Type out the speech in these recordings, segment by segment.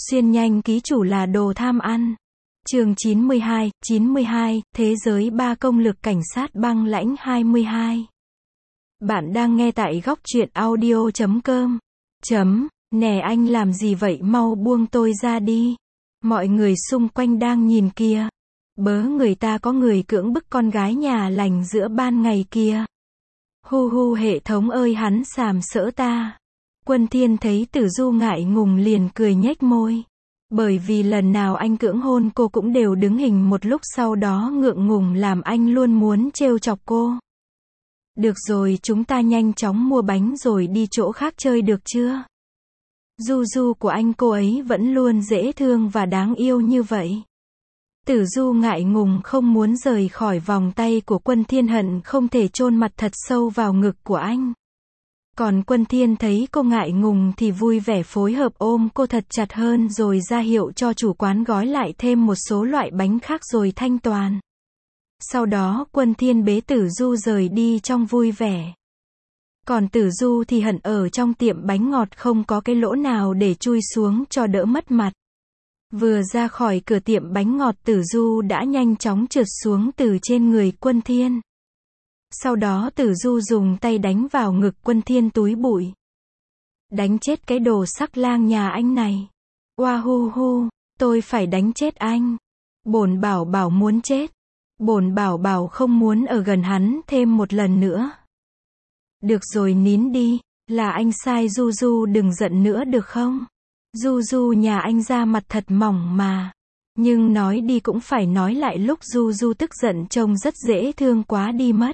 Xuyên nhanh ký chủ là đồ tham ăn. Chương 92, Thế giới 3 công lực cảnh sát băng lãnh 22. Bạn đang nghe tại góc truyện audio.com. Nè anh làm gì vậy, mau buông tôi ra đi. Mọi người xung quanh đang nhìn kìa. Bớ người ta có người cưỡng bức con gái nhà lành giữa ban ngày kìa. Hu hu hệ thống ơi, hắn sàm sỡ ta. Quân Thiên thấy Tử Du ngại ngùng liền cười nhếch môi. Bởi vì lần nào anh cưỡng hôn cô cũng đều đứng hình một lúc, sau đó ngượng ngùng làm anh luôn muốn trêu chọc cô. Được rồi, chúng ta nhanh chóng mua bánh rồi đi chỗ khác chơi được chưa? Du Du của anh, cô ấy vẫn luôn dễ thương và đáng yêu như vậy. Tử Du ngại ngùng không muốn rời khỏi vòng tay của Quân Thiên, hận không thể chôn mặt thật sâu vào ngực của anh. Còn Quân Thiên thấy cô ngại ngùng thì vui vẻ phối hợp ôm cô thật chặt hơn rồi ra hiệu cho chủ quán gói lại thêm một số loại bánh khác rồi thanh toán. Sau đó Quân Thiên bế Tử Du rời đi trong vui vẻ. Còn Tử Du thì hận ở trong tiệm bánh ngọt không có cái lỗ nào để chui xuống cho đỡ mất mặt. Vừa ra khỏi cửa tiệm bánh ngọt, Tử Du đã nhanh chóng trượt xuống từ trên người Quân Thiên. Sau đó Tử Du dùng tay đánh vào ngực Quân Thiên túi bụi. Đánh chết cái đồ sắc lang nhà anh này. Oa hu hu, tôi phải đánh chết anh. Bổn bảo bảo muốn chết. Bổn bảo bảo không muốn ở gần hắn thêm một lần nữa. Được rồi, nín đi, là anh sai, Du Du đừng giận nữa được không? Du Du nhà anh da mặt thật mỏng mà. Nhưng nói đi cũng phải nói lại, lúc Du Du tức giận trông rất dễ thương quá đi mất.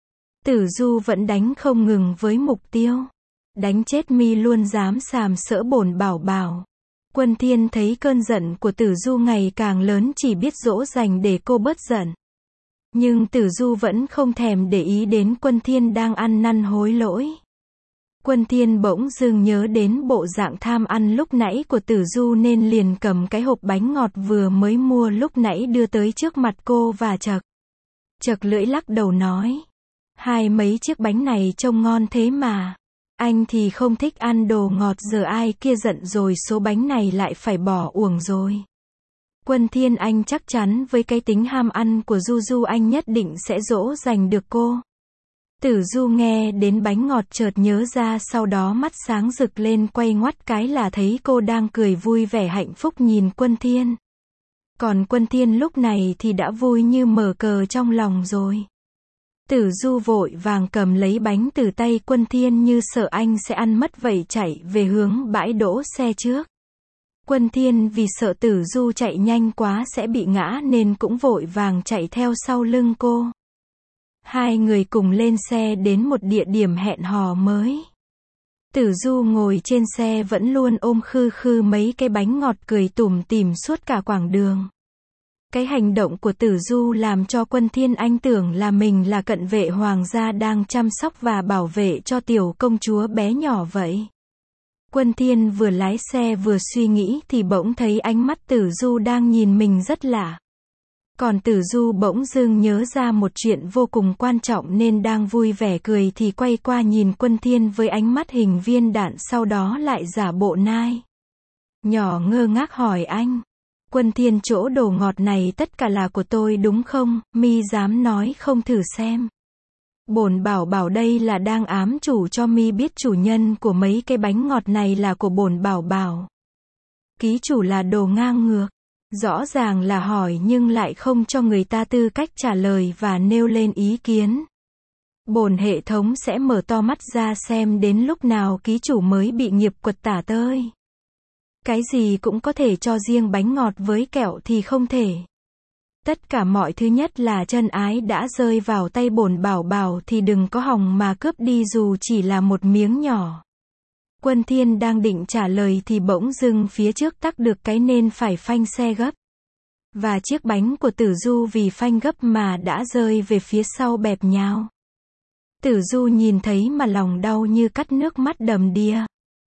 Tử Du vẫn đánh không ngừng với mục tiêu. Đánh chết mi luôn dám sàm sỡ bổn bảo bảo. Quân Thiên thấy cơn giận của Tử Du ngày càng lớn, chỉ biết dỗ dành để cô bớt giận. Nhưng Tử Du vẫn không thèm để ý đến Quân Thiên đang ăn năn hối lỗi. Quân Thiên bỗng dưng nhớ đến bộ dạng tham ăn lúc nãy của Tử Du nên liền cầm cái hộp bánh ngọt vừa mới mua lúc nãy đưa tới trước mặt cô và chật lưỡi lắc đầu nói. Mấy chiếc bánh này trông ngon thế mà. Anh thì không thích ăn đồ ngọt, giờ ai kia giận rồi số bánh này lại phải bỏ uổng rồi. Quân Thiên, anh chắc chắn với cái tính ham ăn của Du Du anh nhất định sẽ dỗ dành được cô. Tử Du nghe đến bánh ngọt chợt nhớ ra, sau đó mắt sáng rực lên, quay ngoắt cái là thấy cô đang cười vui vẻ hạnh phúc nhìn Quân Thiên. Còn Quân Thiên lúc này thì đã vui như mở cờ trong lòng rồi. Tử Du vội vàng cầm lấy bánh từ tay Quân Thiên như sợ anh sẽ ăn mất vậy chạy về hướng bãi đỗ xe trước. Quân Thiên vì sợ Tử Du chạy nhanh quá sẽ bị ngã nên cũng vội vàng chạy theo sau lưng cô. Hai người cùng lên xe đến một địa điểm hẹn hò mới. Tử Du ngồi trên xe vẫn luôn ôm khư khư mấy cái bánh ngọt, cười tủm tỉm suốt cả quãng đường. Cái hành động của Tử Du làm cho Quân Thiên anh tưởng là mình là cận vệ hoàng gia đang chăm sóc và bảo vệ cho tiểu công chúa bé nhỏ vậy. Quân Thiên vừa lái xe vừa suy nghĩ thì bỗng thấy ánh mắt Tử Du đang nhìn mình rất lạ. Còn Tử Du bỗng dưng nhớ ra một chuyện vô cùng quan trọng nên đang vui vẻ cười thì quay qua nhìn Quân Thiên với ánh mắt hình viên đạn, sau đó lại giả bộ nai nhỏ ngơ ngác hỏi anh. Quân Thiên, chỗ đồ ngọt này tất cả là của tôi đúng không? Mi dám nói không thử xem. Bổn bảo bảo đây là đang ám chủ cho mi biết chủ nhân của mấy cái bánh ngọt này là của bổn bảo bảo. Ký chủ là đồ ngang ngược. Rõ ràng là hỏi nhưng lại không cho người ta tư cách trả lời và nêu lên ý kiến. Bổn hệ thống sẽ mở to mắt ra xem đến lúc nào ký chủ mới bị nghiệp quật tả tơi. Cái gì cũng có thể cho, riêng bánh ngọt với kẹo thì không thể. Tất cả mọi thứ, nhất là chân ái đã rơi vào tay bổn bảo bảo thì đừng có hòng mà cướp đi dù chỉ là một miếng nhỏ. Quân Thiên đang định trả lời thì bỗng dưng phía trước tắc được cái nên phải phanh xe gấp. Và chiếc bánh của Tử Du vì phanh gấp mà đã rơi về phía sau bẹp nhào. Tử Du nhìn thấy mà lòng đau như cắt, nước mắt đầm đìa.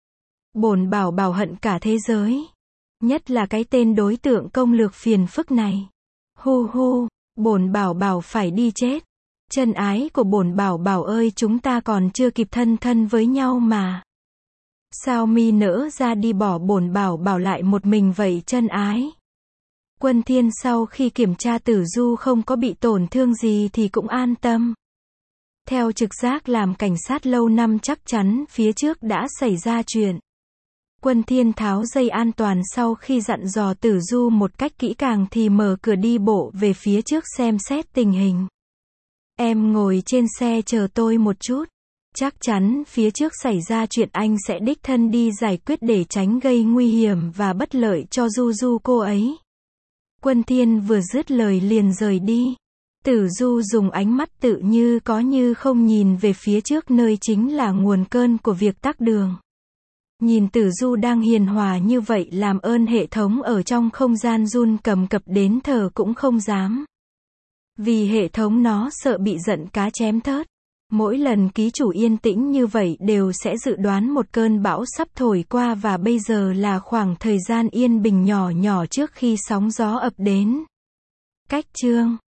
Bổn bảo bảo hận cả thế giới. Nhất là cái tên đối tượng công lược phiền phức này. Hu hu, bổn bảo bảo phải đi chết. Chân ái của bổn bảo bảo ơi, chúng ta còn chưa kịp thân với nhau mà. Sao mi nỡ ra đi bỏ bổn bảo bảo lại một mình vậy chân ái. Quân Thiên sau khi kiểm tra Tử Du không có bị tổn thương gì thì cũng an tâm. Theo trực giác làm cảnh sát lâu năm chắc chắn phía trước đã xảy ra chuyện. Quân Thiên tháo dây an toàn sau khi dặn dò Tử Du một cách kỹ càng thì mở cửa đi bộ về phía trước xem xét tình hình. Em ngồi trên xe chờ tôi một chút. Chắc chắn phía trước xảy ra chuyện anh sẽ đích thân đi giải quyết để tránh gây nguy hiểm và bất lợi cho Du Du cô ấy. Quân Thiên vừa dứt lời liền rời đi. Tử Du dùng ánh mắt tự như có như không nhìn về phía trước nơi chính là nguồn cơn của việc tắc đường. Nhìn Tử Du đang hiền hòa như vậy làm ơn hệ thống ở trong không gian run cầm cập đến thở cũng không dám. Vì hệ thống nó sợ bị giận cá chém thớt. Mỗi lần ký chủ yên tĩnh như vậy đều sẽ dự đoán một cơn bão sắp thổi qua và bây giờ là khoảng thời gian yên bình nhỏ nhỏ trước khi sóng gió ập đến. Cách chương